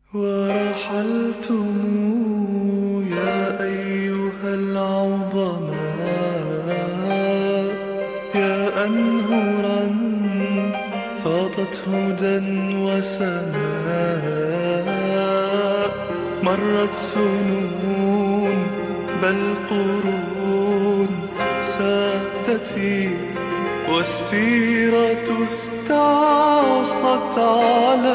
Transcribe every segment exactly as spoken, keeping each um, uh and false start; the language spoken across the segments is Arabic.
ورحلتم يا أيها العظماء، يا أنهرا فاضت هدى وسماء. مرت سنون بل قرون سادتي، والسيرة استعصت على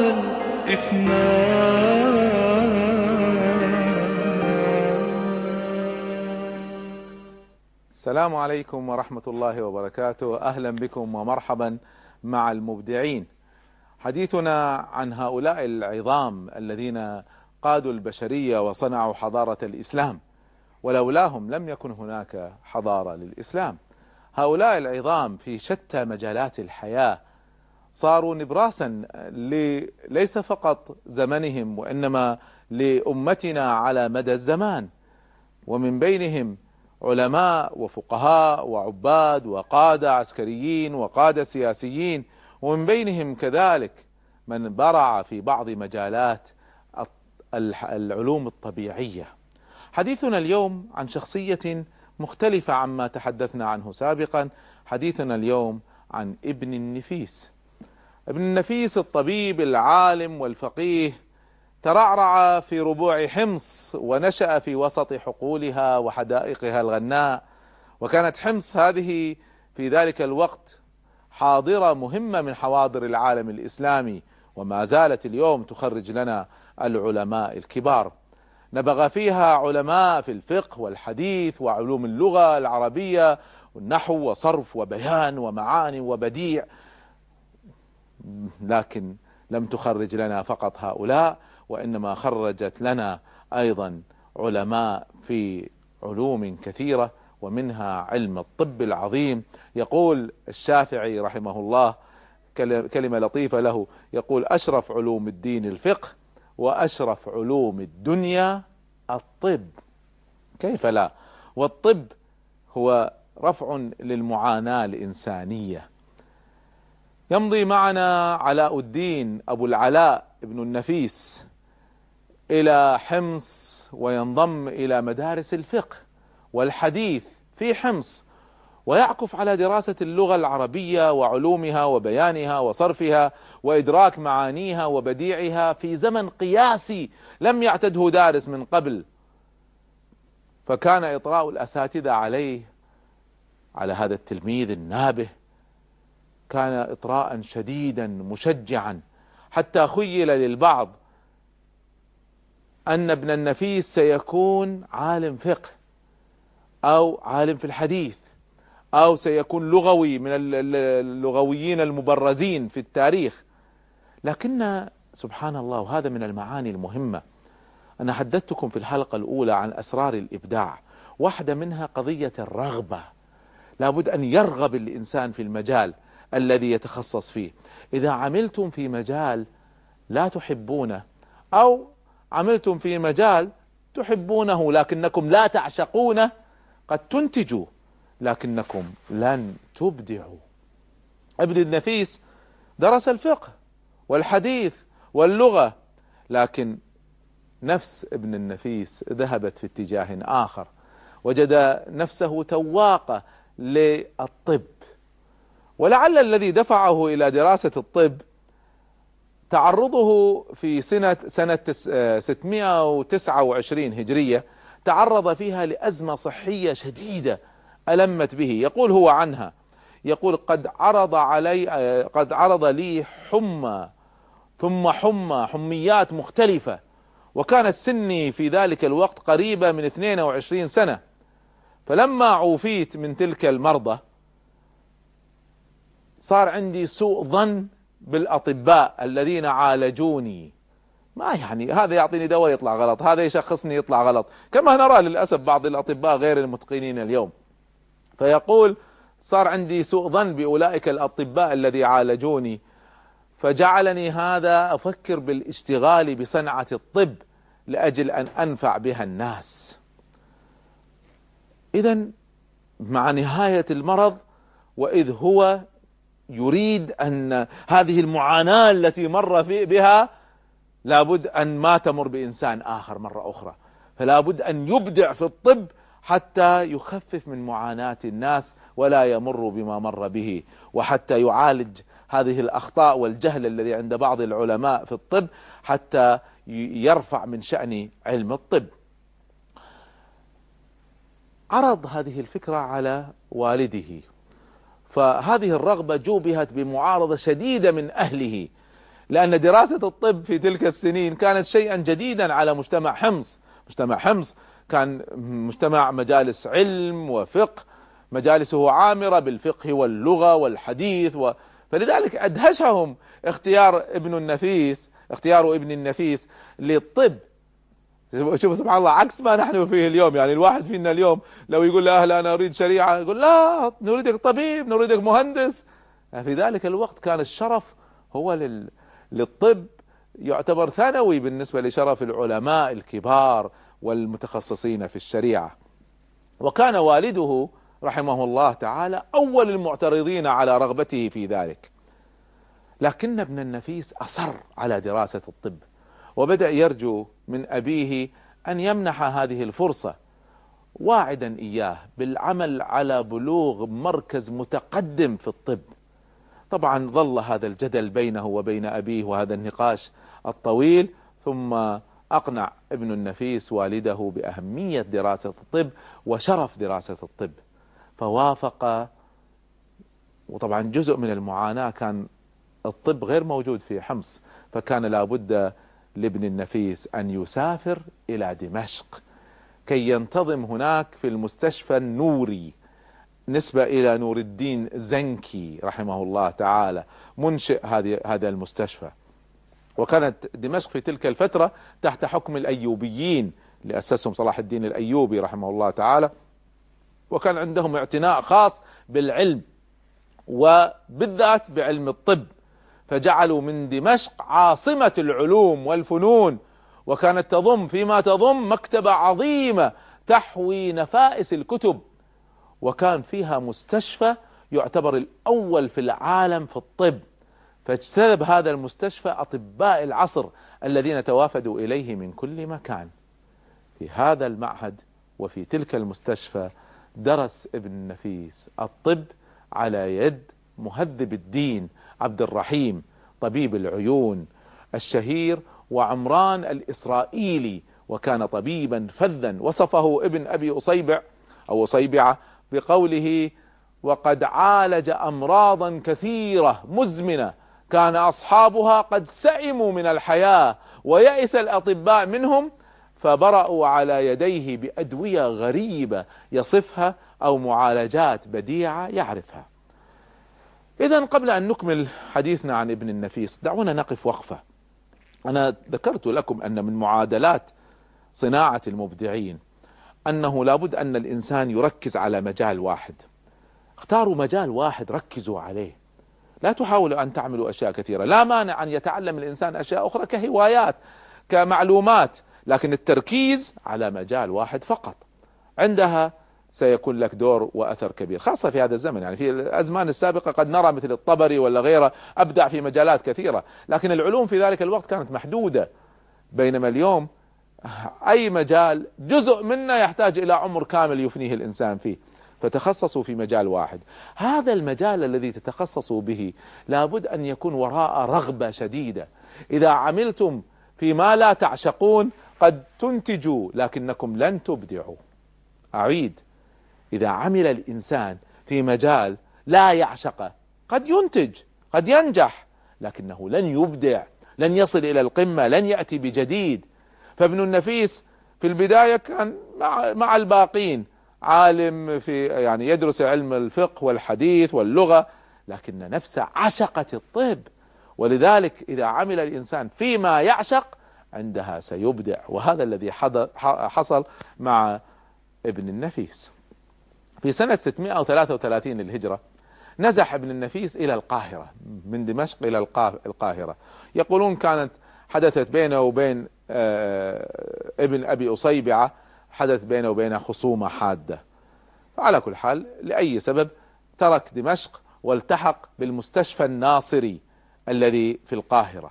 الإفناء. السلام عليكم ورحمة الله وبركاته. أهلا بكم ومرحبا مع المبدعين. حديثنا عن هؤلاء العظام الذين قادوا البشرية وصنعوا حضارة الإسلام، ولولاهم لم يكن هناك حضارة للإسلام. هؤلاء العظام في شتى مجالات الحياة صاروا نبراسا ليس فقط زمنهم وإنما لأمتنا على مدى الزمان، ومن بينهم علماء وفقهاء وعباد وقادة عسكريين وقادة سياسيين، ومن بينهم كذلك من برع في بعض مجالات العلوم الطبيعية. حديثنا اليوم عن شخصية مختلفة عما تحدثنا عنه سابقا. حديثنا اليوم عن ابن النفيس. ابن النفيس الطبيب العالم والفقيه ترعرع في ربوع حمص، ونشأ في وسط حقولها وحدائقها الغناء. وكانت حمص هذه في ذلك الوقت حاضرة مهمة من حواضر العالم الإسلامي، وما زالت اليوم تخرج لنا العلماء الكبار. نبغ فيها علماء في الفقه والحديث وعلوم اللغة العربية والنحو وصرف وبيان ومعاني وبديع، لكن لم تخرج لنا فقط هؤلاء، وإنما خرجت لنا أيضا علماء في علوم كثيرة، ومنها علم الطب العظيم. يقول الشافعي رحمه الله كلمة لطيفة له، يقول: أشرف علوم الدين الفقه، وأشرف علوم الدنيا الطب. كيف لا؟ والطب هو رفع للمعاناة الإنسانية. يمضي معنا علاء الدين أبو العلاء ابن النفيس إلى حمص، وينضم إلى مدارس الفقه والحديث في حمص، ويعكف على دراسة اللغة العربية وعلومها وبيانها وصرفها وإدراك معانيها وبديعها في زمن قياسي لم يعتده دارس من قبل. فكان إطراء الأساتذة عليه، على هذا التلميذ النابه، كان إطراء شديدا مشجعا، حتى خيل للبعض أن ابن النفيس سيكون عالم فقه أو عالم في الحديث أو سيكون لغوي من اللغويين المبرزين في التاريخ. لكن سبحان الله، وهذا من المعاني المهمة. أنا حدثتكم في الحلقة الأولى عن أسرار الإبداع، واحدة منها قضية الرغبة. لابد أن يرغب الإنسان في المجال الذي يتخصص فيه. إذا عملتم في مجال لا تحبونه، أو عملتم في مجال تحبونه لكنكم لا تعشقونه، قد تنتجوا لكنكم لن تبدعوا. ابن النفيس درس الفقه والحديث واللغة، لكن نفس ابن النفيس ذهبت في اتجاه آخر، وجد نفسه تواقة للطب. ولعل الذي دفعه إلى دراسة الطب تعرضه في سنة سنة ستمائة وتسعة وعشرين هجرية، تعرض فيها لأزمة صحية شديدة ألمت به. يقول هو عنها، يقول: قد عرض علي قد عرض لي حمى ثم حمى حميات مختلفة، وكانت سني في ذلك الوقت قريبة من اثنين وعشرين سنة. فلما عوفيت من تلك المرضى صار عندي سوء ظن بالأطباء الذين عالجوني. ما يعني هذا يعطيني دواء يطلع غلط، هذا يشخصني يطلع غلط، كما نرى للأسف بعض الأطباء غير المتقنين اليوم. فيقول: صار عندي سوء ظن بأولئك الأطباء الذي عالجوني، فجعلني هذا أفكر بالاشتغال بصنعة الطب لأجل أن أنفع بها الناس. إذن مع نهاية المرض، وإذ هو يريد أن هذه المعاناة التي مر في بها لابد أن ما تمر بإنسان آخر مرة أخرى، فلا بد أن يبدع في الطب حتى يخفف من معاناة الناس ولا يمر بما مر به، وحتى يعالج هذه الأخطاء والجهل الذي عند بعض العلماء في الطب حتى يرفع من شأن علم الطب. عرض هذه الفكرة على والده، فهذه الرغبة جوبهت بمعارضة شديدة من أهله، لأن دراسة الطب في تلك السنين كانت شيئا جديدا على مجتمع حمص. مجتمع حمص كان مجتمع مجالس علم وفقه، مجالسه عامرة بالفقه واللغة والحديث و... فلذلك أدهشهم اختيار ابن النفيس اختيار ابن النفيس للطب. شوف سبحان الله، عكس ما نحن فيه اليوم. يعني الواحد فينا اليوم لو يقول لأهله أنا أريد شريعة، يقول لا، نريدك طبيب، نريدك مهندس. في ذلك الوقت كان الشرف هو لل... للطب يعتبر ثانوي بالنسبة لشرف العلماء الكبار والمتخصصين في الشريعة. وكان والده رحمه الله تعالى أول المعترضين على رغبته في ذلك، لكن ابن النفيس أصر على دراسة الطب، وبدأ يرجو من أبيه أن يمنح هذه الفرصة، واعدا إياه بالعمل على بلوغ مركز متقدم في الطب. طبعا ظل هذا الجدل بينه وبين أبيه وهذا النقاش الطويل، ثم أقنع ابن النفيس والده بأهمية دراسة الطب وشرف دراسة الطب، فوافق. وطبعا جزء من المعاناة كان الطب غير موجود في حمص، فكان لابد لابن النفيس أن يسافر إلى دمشق كي ينتظم هناك في المستشفى النوري، نسبة إلى نور الدين زنكي رحمه الله تعالى منشئ هذه هذا المستشفى. وكانت دمشق في تلك الفترة تحت حكم الأيوبيين اللي أسسهم صلاح الدين الأيوبي رحمه الله تعالى، وكان عندهم اعتناء خاص بالعلم وبالذات بعلم الطب، فجعلوا من دمشق عاصمة العلوم والفنون، وكانت تضم فيما تضم مكتبة عظيمة تحوي نفائس الكتب، وكان فيها مستشفى يعتبر الأول في العالم في الطب، فاجتذب هذا المستشفى أطباء العصر الذين توافدوا إليه من كل مكان. في هذا المعهد وفي تلك المستشفى درس ابن النفيس الطب على يد مهذب الدين عبد الرحيم طبيب العيون الشهير وعمران الإسرائيلي، وكان طبيبا فذا. وصفه ابن أبي أصيبع أو أصيبعة بقوله: وقد عالج أمراضا كثيرة مزمنة كان أصحابها قد سئموا من الحياة ويأس الأطباء منهم، فبرأوا على يديه بأدوية غريبة يصفها أو معالجات بديعة يعرفها. إذن قبل أن نكمل حديثنا عن ابن النفيس دعونا نقف وقفة. أنا ذكرت لكم أن من معادلات صناعة المبدعين أنه لابد أن الإنسان يركز على مجال واحد. اختاروا مجال واحد ركزوا عليه، لا تحاولوا أن تعملوا أشياء كثيرة. لا مانع أن يتعلم الإنسان أشياء أخرى كهوايات كمعلومات، لكن التركيز على مجال واحد فقط عندها سيكون لك دور وأثر كبير، خاصة في هذا الزمن. يعني في الأزمان السابقة قد نرى مثل الطبري ولا غيره أبدع في مجالات كثيرة، لكن العلوم في ذلك الوقت كانت محدودة، بينما اليوم أي مجال جزء منه يحتاج إلى عمر كامل يفنيه الإنسان فيه، فتخصصوا في مجال واحد. هذا المجال الذي تتخصصوا به لابد أن يكون وراء رغبة شديدة. إذا عملتم فيما لا تعشقون قد تنتجوا لكنكم لن تبدعوا. أعيد، إذا عمل الإنسان في مجال لا يعشقه قد ينتج، قد ينجح، لكنه لن يبدع، لن يصل إلى القمة، لن يأتي بجديد. فابن النفيس في البداية كان مع, مع الباقين عالم في يعني يدرس علم الفقه والحديث واللغة، لكن نفسه عشقت الطب، ولذلك إذا عمل الإنسان فيما يعشق عندها سيبدع. وهذا الذي حصل مع ابن النفيس. في سنة ستمائة وثلاثة وثلاثين للهجرة نزح ابن النفيس إلى القاهرة، من دمشق إلى القاهرة. يقولون كانت حدثت بينه وبين ابن أبي أصيبعة حدث بينه وبينه خصومة حادة. على كل حال لأي سبب ترك دمشق والتحق بالمستشفى الناصري الذي في القاهرة،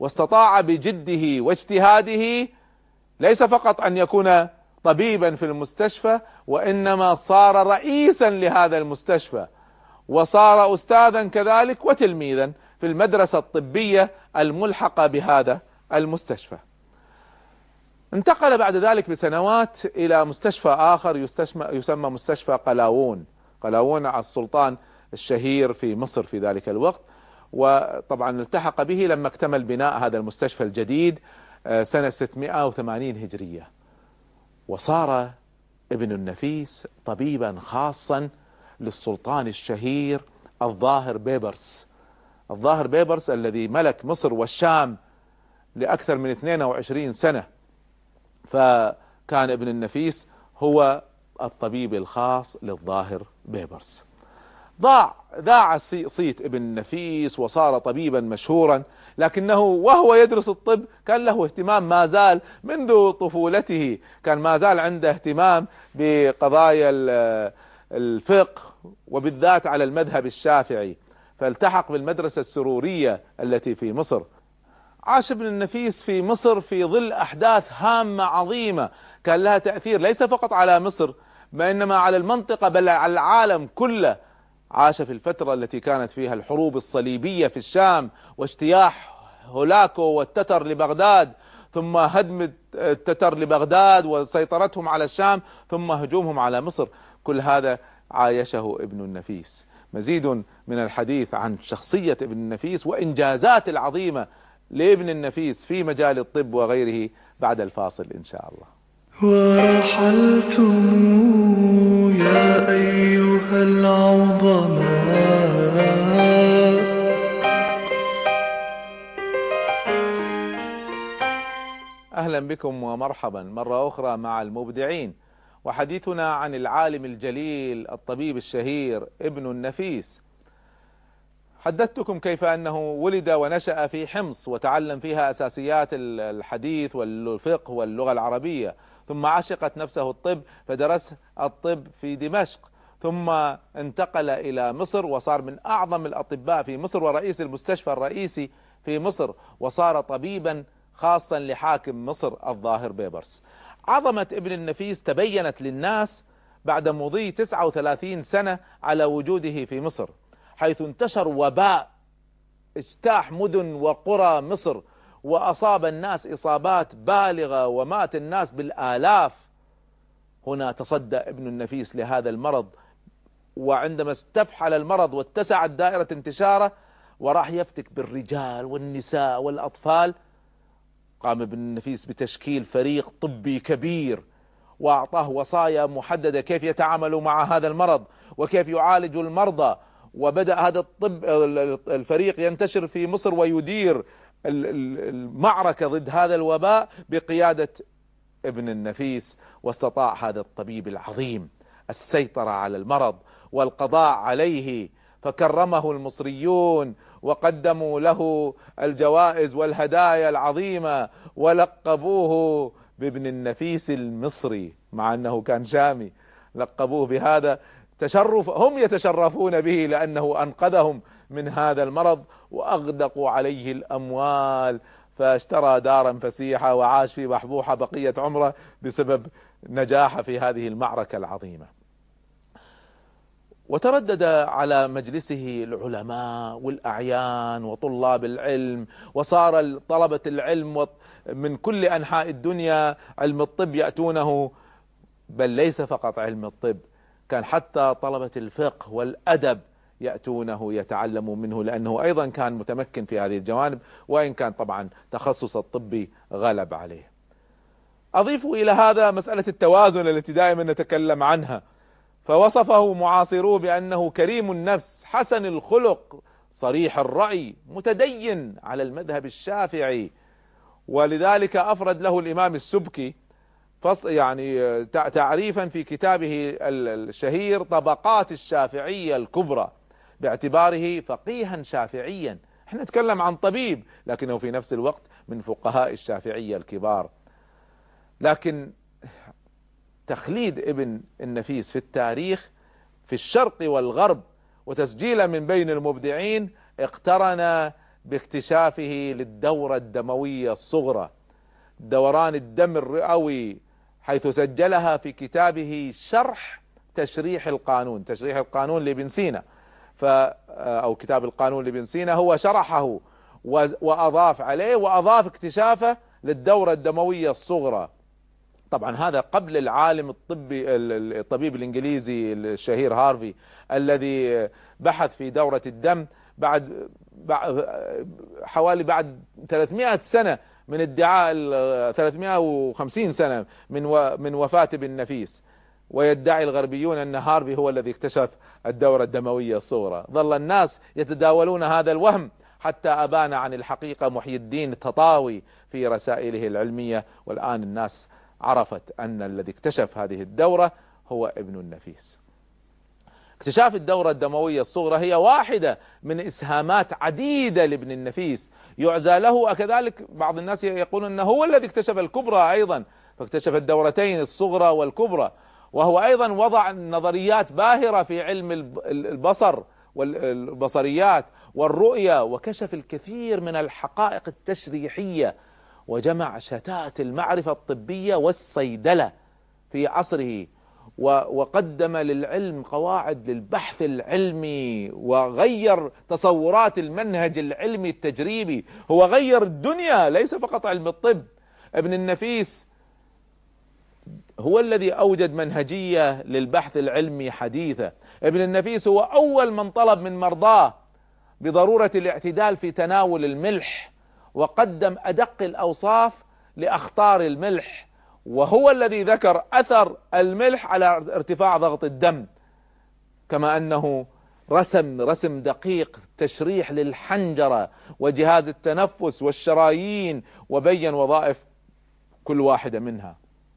واستطاع بجده واجتهاده ليس فقط أن يكون طبيبا في المستشفى، وإنما صار رئيسا لهذا المستشفى، وصار أستاذا كذلك وتلميذا في المدرسة الطبية الملحقة بهذا المستشفى. انتقل بعد ذلك بسنوات إلى مستشفى آخر يسمى مستشفى قلاوون. قلاوون السلطان الشهير في مصر في ذلك الوقت، وطبعا التحق به لما اكتمل بناء هذا المستشفى الجديد سنة ستمائة وثمانين هجرية. وصار ابن النفيس طبيبا خاصا للسلطان الشهير الظاهر بيبرس. الظاهر بيبرس الذي ملك مصر والشام لأكثر من اثنين وعشرين سنة، فكان ابن النفيس هو الطبيب الخاص للظاهر بيبرس. ضاع ذاع صيت ابن النفيس وصار طبيبا مشهورا، لكنه وهو يدرس الطب كان له اهتمام ما زال منذ طفولته، كان ما زال عنده اهتمام بقضايا الفقه وبالذات على المذهب الشافعي، فالتحق بالمدرسة السرورية التي في مصر. عاش ابن النفيس في مصر في ظل أحداث هامة عظيمة كان لها تأثير ليس فقط على مصر وإنما على المنطقة بل على العالم كله. عاش في الفترة التي كانت فيها الحروب الصليبية في الشام واجتياح هولاكو والتتر لبغداد، ثم هدم التتر لبغداد وسيطرتهم على الشام، ثم هجومهم على مصر. كل هذا عايشه ابن النفيس. مزيد من الحديث عن شخصية ابن النفيس وإنجازات العظيمة لابن النفيس في مجال الطب وغيره بعد الفاصل إن شاء الله. ورحلتم يا أيها العظماء، أهلا بكم ومرحبا مرة أخرى مع المبدعين، وحديثنا عن العالم الجليل الطبيب الشهير ابن النفيس. حدثتكم كيف أنه ولد ونشأ في حمص وتعلم فيها أساسيات الحديث والفقه واللغة العربية، ثم عشقت نفسه الطب فدرس الطب في دمشق، ثم انتقل إلى مصر وصار من أعظم الأطباء في مصر ورئيس المستشفى الرئيسي في مصر، وصار طبيبا خاصا لحاكم مصر الظاهر بيبرس. عظمة ابن النفيس تبينت للناس بعد مضي تسعة وثلاثين سنة على وجوده في مصر، حيث انتشر وباء اجتاح مدن وقرى مصر وأصاب الناس إصابات بالغة ومات الناس بالآلاف. هنا تصدى ابن النفيس لهذا المرض، وعندما استفحل المرض واتسعت دائرة انتشاره وراح يفتك بالرجال والنساء والأطفال، قام ابن النفيس بتشكيل فريق طبي كبير وأعطاه وصايا محددة كيف يتعامل مع هذا المرض وكيف يعالج المرضى. وبدأ هذا الطب الفريق ينتشر في مصر ويدير المعركة ضد هذا الوباء بقيادة ابن النفيس، واستطاع هذا الطبيب العظيم السيطرة على المرض والقضاء عليه، فكرمه المصريون وقدموا له الجوائز والهدايا العظيمة ولقبوه بابن النفيس المصري، مع أنه كان شامي لقبوه بهذا تشرف، هم يتشرفون به لأنه أنقذهم من هذا المرض وأغدقوا عليه الأموال، فاشترى دارا فسيحة وعاش في بحبوحة بقية عمره بسبب نجاحه في هذه المعركة العظيمة. وتردد على مجلسه العلماء والأعيان وطلاب العلم، وصار طلبة العلم من كل أنحاء الدنيا علم الطب يأتونه، بل ليس فقط علم الطب، كان حتى طلبة الفقه والأدب يأتونه يتعلموا منه، لأنه أيضا كان متمكن في هذه الجوانب، وإن كان طبعا تخصص الطبي غلب عليه. أضيف إلى هذا مسألة التوازن التي دائما نتكلم عنها، فوصفه معاصروه بأنه كريم النفس حسن الخلق صريح الرأي متدين على المذهب الشافعي. ولذلك أفرد له الإمام السبكي يعني تعريفا في كتابه الشهير طبقات الشافعية الكبرى، باعتباره فقيها شافعيا. احنا نتكلم عن طبيب لكنه في نفس الوقت من فقهاء الشافعية الكبار. لكن تخليد ابن النفيس في التاريخ في الشرق والغرب وتسجيله من بين المبدعين اقترن باكتشافه للدورة الدموية الصغرى، دوران الدم الرئوي، حيث سجلها في كتابه شرح تشريح القانون، تشريح القانون لابن سينا، ف أو كتاب القانون لابن سينا، هو شرحه وأضاف عليه وأضاف اكتشافه للدورة الدموية الصغرى. طبعا هذا قبل العالم الطبي الطبيب الإنجليزي الشهير هارفي الذي بحث في دورة الدم بعد حوالي بعد ثلاثمائة سنة من ادعاء ثلاثمائة وخمسين سنة من من وفاة ابن نفيس، ويدعي الغربيون أن هارفي هو الذي اكتشف الدورة الدموية الصغرى. ظل الناس يتداولون هذا الوهم حتى أبان عن الحقيقة محي الدين التطاوي في رسائله العلمية، والآن الناس عرفت أن الذي اكتشف هذه الدورة هو ابن النفيس. اكتشاف الدورة الدموية الصغرى هي واحدة من إسهامات عديدة لابن النفيس يعزى له، وكذلك بعض الناس يقولون أنه هو الذي اكتشف الكبرى أيضا، فاكتشف الدورتين الصغرى والكبرى، وهو أيضا وضع نظريات باهرة في علم البصر والبصريات والرؤية، وكشف الكثير من الحقائق التشريحية، وجمع شتات المعرفة الطبية والصيدلة في عصره، وقدم للعلم قواعد للبحث العلمي، وغير تصورات المنهج العلمي التجريبي. هو غير الدنيا، ليس فقط علم الطب. ابن النفيس هو الذي أوجد منهجية للبحث العلمي حديثة. ابن النفيس هو أول من طلب من مرضاه بضرورة الاعتدال في تناول الملح، وقدم أدق الأوصاف لأخطار الملح، وهو الذي ذكر أثر الملح على ارتفاع ضغط الدم، كما أنه رسم رسم دقيق تشريح للحنجرة وجهاز التنفس والشرايين، وبين وظائف كل واحدة منها.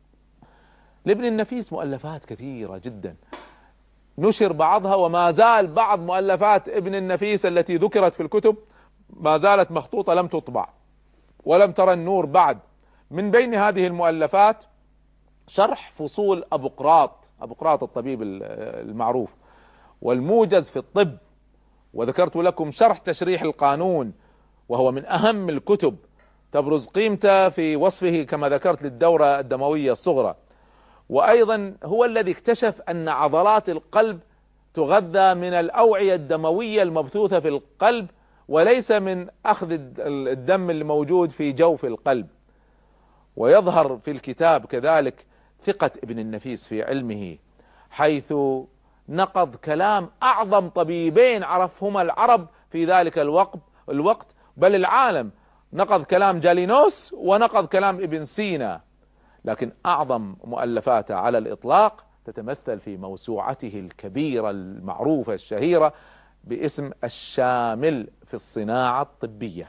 لابن النفيس مؤلفات كثيرة جدا، نشر بعضها، وما زال بعض مؤلفات ابن النفيس التي ذكرت في الكتب ما زالت مخطوطة لم تطبع ولم ترى النور بعد. من بين هذه المؤلفات شرح فصول أبوقراط، أبوقراط الطبيب المعروف، والموجز في الطب، وذكرت لكم شرح تشريح القانون، وهو من أهم الكتب، تبرز قيمته في وصفه كما ذكرت للدورة الدموية الصغرى. وأيضا هو الذي اكتشف أن عضلات القلب تغذى من الأوعية الدموية المبثوثة في القلب، وليس من أخذ الدم الموجود في جوف القلب. ويظهر في الكتاب كذلك ثقة ابن النفيس في علمه، حيث نقض كلام أعظم طبيبين عرفهما العرب في ذلك الوقت الوقت بل العالم، نقض كلام جالينوس ونقض كلام ابن سينا. لكن أعظم مؤلفاته على الإطلاق تتمثل في موسوعته الكبيرة المعروفة الشهيرة باسم الشامل في الصناعة الطبية،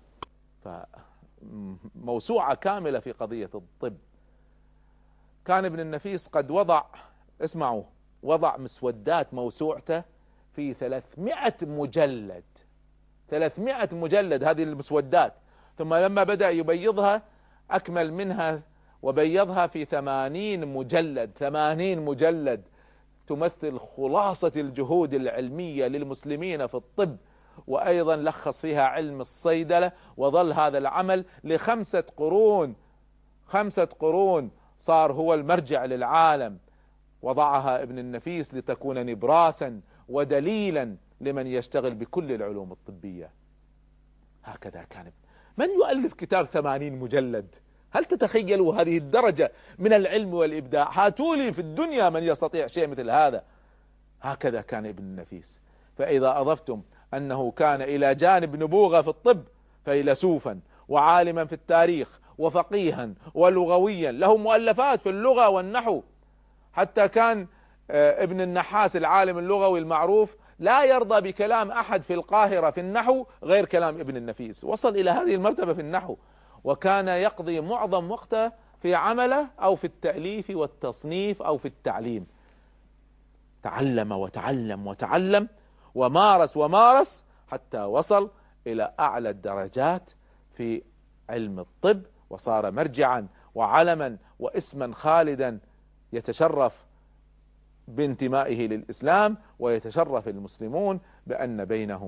فموسوعة كاملة في قضية الطب. كان ابن النفيس قد وضع، اسمعوا، وضع مسودات موسوعته في ثلاثمائة مجلد، ثلاثمائة مجلد هذه المسودات، ثم لما بدأ يبيضها أكمل منها وبيضها في ثمانين مجلد، ثمانين مجلد تمثل خلاصة الجهود العلمية للمسلمين في الطب، وأيضا لخص فيها علم الصيدلة، وظل هذا العمل لخمسة قرون، خمسة قرون صار هو المرجع للعالم. وضعها ابن النفيس لتكون نبراسا ودليلا لمن يشتغل بكل العلوم الطبية. هكذا كان. من يؤلف كتاب ثمانين مجلد؟ هل تتخيلوا هذه الدرجة من العلم والإبداع؟ هاتولي في الدنيا من يستطيع شيء مثل هذا. هكذا كان ابن النفيس. فإذا أضفتم أنه كان إلى جانب نبوغة في الطب فيلسوفا وعالما في التاريخ وفقيها ولغويا، له مؤلفات في اللغة والنحو، حتى كان ابن النحاس العالم اللغوي المعروف لا يرضى بكلام أحد في القاهرة في النحو غير كلام ابن النفيس. وصل إلى هذه المرتبة في النحو، وكان يقضي معظم وقته في عمله أو في التأليف والتصنيف أو في التعليم. تعلم وتعلم وتعلم ومارس ومارس حتى وصل إلى أعلى الدرجات في علم الطب، وصار مرجعا وعلما واسما خالدا يتشرف بانتمائه للإسلام، ويتشرف المسلمون بأن بينهم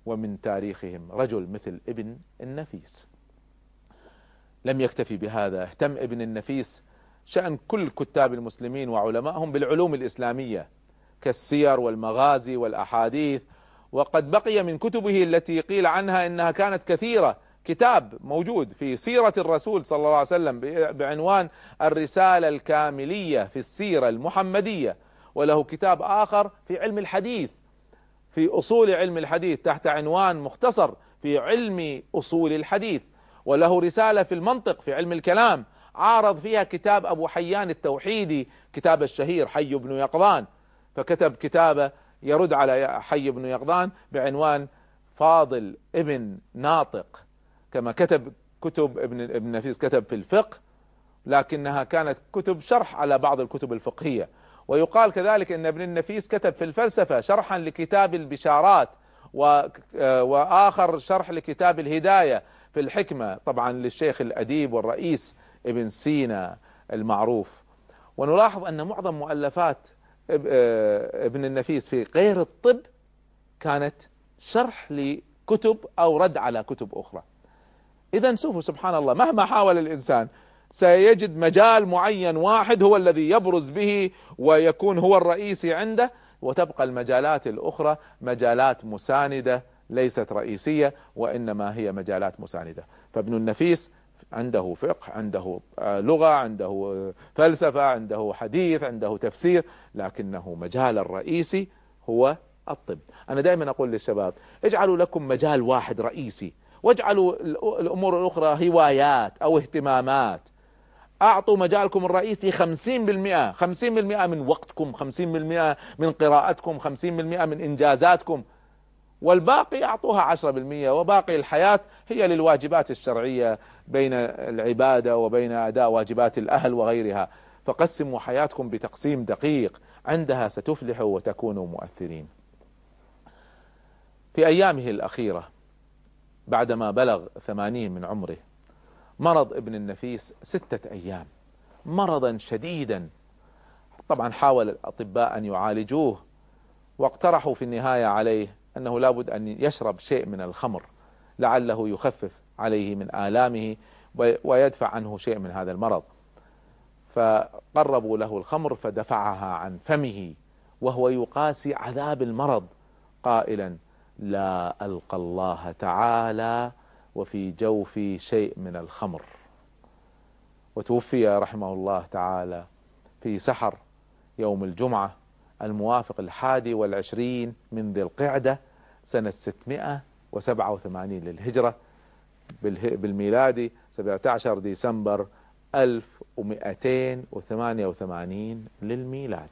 ومن تاريخهم رجل مثل ابن النفيس. لم يكتفي بهذا، اهتم ابن النفيس شأن كل كتاب المسلمين وعلمائهم بالعلوم الإسلامية كالسير والمغازي والأحاديث، وقد بقي من كتبه التي قيل عنها إنها كانت كثيرة كتاب موجود في سيرة الرسول صلى الله عليه وسلم بعنوان الرسالة الكاملية في السيرة المحمدية، وله كتاب آخر في علم الحديث في أصول علم الحديث تحت عنوان مختصر في علم أصول الحديث، وله رسالة في المنطق في علم الكلام عارض فيها كتاب أبو حيان التوحيدي كتاب الشهير حي بن يقظان، فكتب كتابه يرد على حي بن يقظان بعنوان فاضل ابن ناطق، كما كتب كتب ابن ابن نفيس كتب في الفقه لكنها كانت كتب شرح على بعض الكتب الفقهية. ويقال كذلك ان ابن النفيس كتب في الفلسفة شرحا لكتاب البشارات، وآخر شرح لكتاب الهداية في الحكمة طبعا للشيخ الأديب والرئيس ابن سينا المعروف. ونلاحظ أن معظم مؤلفات ابن النفيس في غير الطب كانت شرح لكتب أو رد على كتب أخرى. إذا شوفوا سبحان الله، مهما حاول الإنسان سيجد مجال معين واحد هو الذي يبرز به ويكون هو الرئيسي عنده، وتبقى المجالات الأخرى مجالات مساندة ليست رئيسية وإنما هي مجالات مساندة. فابن النفيس عنده فقه، عنده لغة، عنده فلسفة، عنده حديث، عنده تفسير، لكنه مجال الرئيسي هو الطب. أنا دائما أقول للشباب اجعلوا لكم مجال واحد رئيسي واجعلوا الأمور الأخرى هوايات أو اهتمامات. أعطوا مجالكم الرئيسي خمسين بالمئة خمسين بالمئة من وقتكم، خمسين بالمئة من قراءتكم، خمسين بالمئة من إنجازاتكم، والباقي أعطوها عشرة بالمئة، وباقي الحياة هي للواجبات الشرعية بين العبادة وبين أداء واجبات الأهل وغيرها. فقسموا حياتكم بتقسيم دقيق، عندها ستفلحوا وتكونوا مؤثرين. في أيامه الأخيرة بعدما بلغ ثمانين من عمره مرض ابن النفيس ستة أيام مرضا شديدا. طبعا حاول الأطباء أن يعالجوه واقترحوا في النهاية عليه أنه لابد أن يشرب شيء من الخمر لعله يخفف عليه من آلامه ويدفع عنه شيء من هذا المرض. فقربوا له الخمر فدفعها عن فمه وهو يقاسي عذاب المرض قائلا: لا ألقى الله تعالى وفي جوفي شيء من الخمر. وتوفي رحمه الله تعالى في سحر يوم الجمعة الموافق الحادي والعشرين من ذي القعدة سنة ستمائة وسبعة وثمانين للهجرة، بالميلادي سبعة عشر ديسمبر ألف ومئتين وثمانية وثمانين للميلاد.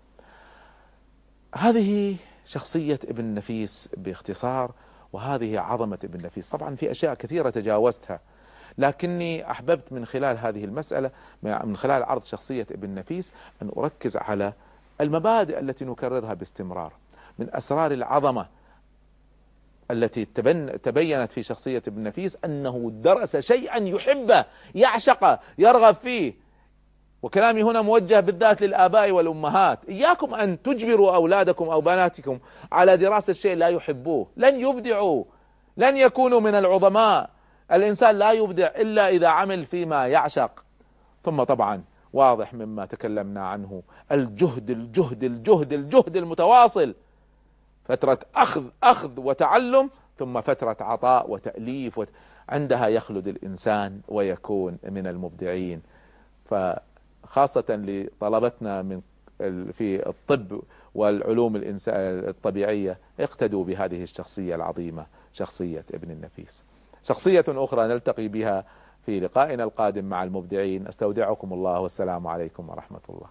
هذه شخصية ابن النفيس باختصار، وهذه عظمة ابن النفيس. طبعا في أشياء كثيرة تجاوزتها، لكني أحببت من خلال هذه المسألة من خلال عرض شخصية ابن النفيس أن أركز على المبادئ التي نكررها باستمرار. من أسرار العظمة التي تبينت في شخصية ابن النفيس أنه درس شيئا يحبه، يعشقه، يرغب فيه. وكلامي هنا موجه بالذات للآباء والأمهات، إياكم أن تجبروا أولادكم أو بناتكم على دراسة شيء لا يحبوه، لن يبدعوا، لن يكونوا من العظماء. الإنسان لا يبدع إلا إذا عمل فيما يعشق. ثم طبعا واضح مما تكلمنا عنه الجهد الجهد الجهد الجهد المتواصل، فترة أخذ أخذ وتعلم، ثم فترة عطاء وتأليف، وت... عندها يخلد الإنسان ويكون من المبدعين. فخاصة لطلبتنا من في الطب والعلوم الطبيعية اقتدوا بهذه الشخصية العظيمة، شخصية ابن النفيس. شخصية أخرى نلتقي بها في لقائنا القادم مع المبدعين. استودعكم الله والسلام عليكم ورحمة الله.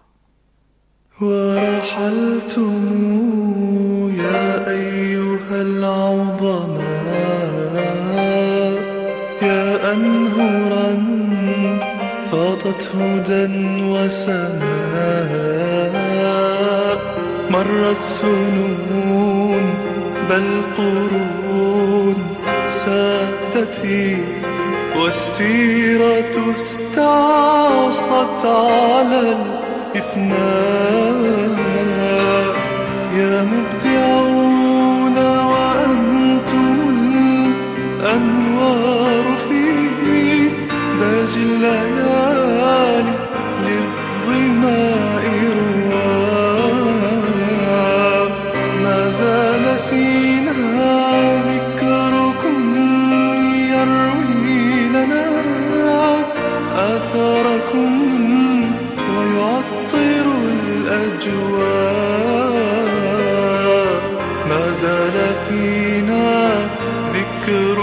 ورحلتم يا أيها العظماء يا أنهرا فاضت هدى وسماء، مرت سنون بل قرون سادتي، والسيرة استعصت على الإفناء. يا مبدعون وأنتم الأنوار في داج الليالي للظماء رواه. ما زال فينا ذكركم يروي لنا آثاركم ويعطر الأجواء. ما زال فينا ذكر